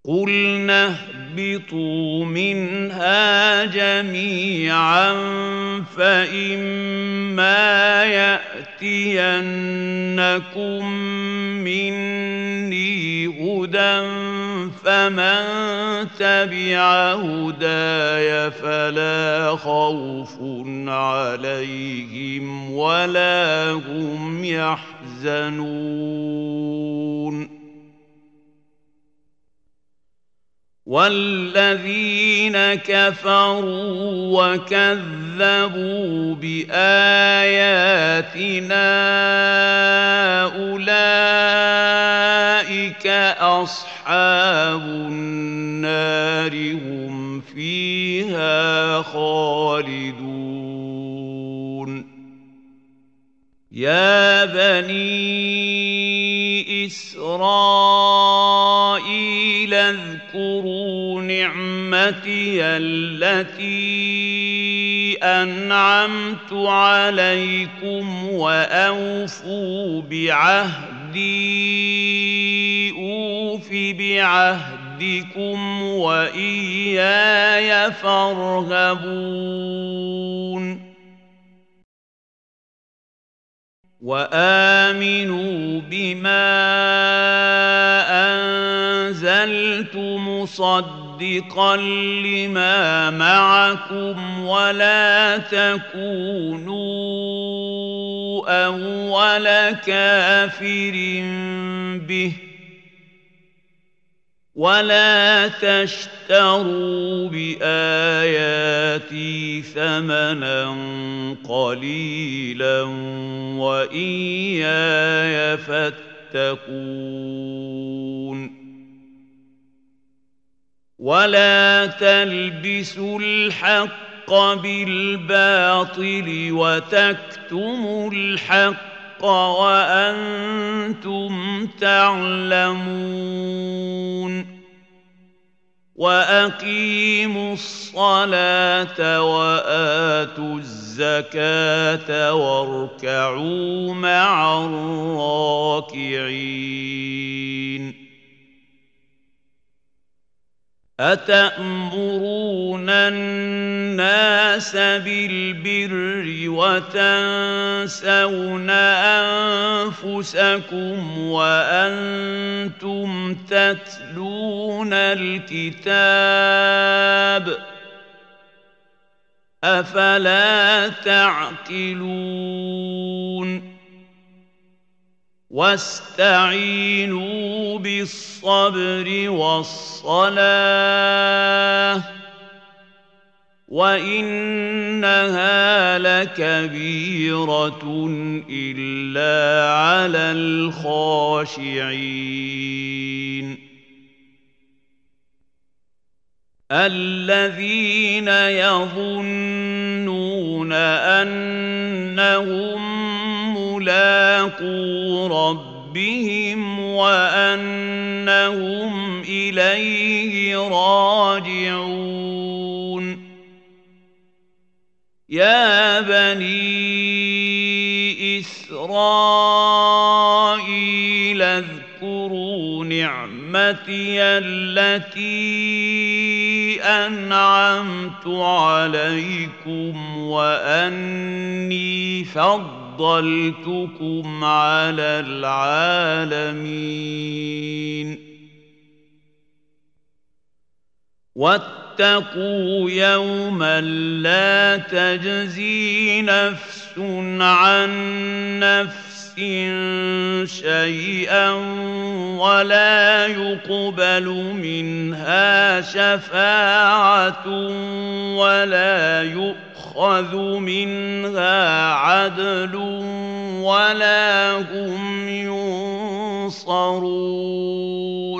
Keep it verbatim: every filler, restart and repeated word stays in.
قُلْنَا اهْبِطُوا مِنْهَا جَمِيعًا فَإِمَّا يَأْتِيَنَّكُم مِّنِّي هُدًى فَمَن تَبِعَ هُدَايَ فَلَا خَوْفٌ عَلَيْهِمْ وَلَا هُمْ يَحْزَنُونَ وَالَّذِينَ كَفَرُوا وَكَذَّبُوا بِآيَاتِنَا أُولَئِكَ أَصْحَابُ النَّارِ هُمْ فِيهَا خَالِدُونَ يَا بَنِي إِسْرَائِيلَ اذْكُرُوا نِعْمَتِيَ الَّتِي أَنْعَمْتُ عَلَيْكُمْ وَأَوْفُوا بِعَهْدِي أُوفِ بِعَهْدِكُمْ وَإِيَّايَ فَارْهَبُونِ وَآمِنُوا بِمَا أَنزَلْتُ مُصَدِّقًا لِّمَا مَعَكُمْ وَلَا تَكُونُوا أَوَّلَ كَافِرٍ بِهِ وَلَا تَشْتَرُوا بِآيَاتِي ثَمَنًا قَلِيلًا وَإِيَّايَ فَاتَّقُونِ وَلَا تَلْبِسُوا الْحَقَّ بِالْبَاطِلِ وَتَكْتُمُوا الْحَقَّ وَأَنْتُمْ تَعْلَمُونَ وَأَقِيمُوا الصَّلَاةَ وَآتُوا الزَّكَاةَ وَارْكَعُوا مَعَ الرَّاكِعِينَ أَتَأْمُرُونَ النَّاسَ بِالْبِرِّ وَتَنسَوْنَ أَنفُسَكُمْ وَأَنْتُمْ تَتْلُونَ الْكِتَابَ أَفَلَا تَعْقِلُونَ وَاسْتَعِينُوا بِالصَّبْرِ وَالصَّلَاةِ وَإِنَّهَا لَكَبِيرَةٌ إِلَّا عَلَى الْخَاشِعِينَ الَّذِينَ يَظُنُّونَ أَنَّهُم مُّلَاقُو رَبِّهِمْ وَأَنَّهُمْ إِلَيْهِ رَاجِعُونَ يَا بَنِي إِسْرَائِيلَ اذْكُرُوا نِعْمَتِيَ الَّتِي أَنْعَمْتُ عَلَيْكُمْ وَأَنِّي فَضَّلْتُكُمْ عَلَى الْعَالَمِينَ وَاتَّقُوا يَوْمًا لَّا تَجْزِي نَفْسٌ عَن نَّفْسٍ شَيْئًا وَلَا يُقْبَلُ مِنْهَا شَفَاعَةٌ وَلَا يُؤْخَذُ مِنْهَا عَدْلٌ وَلَا هُمْ يُنصَرُونَ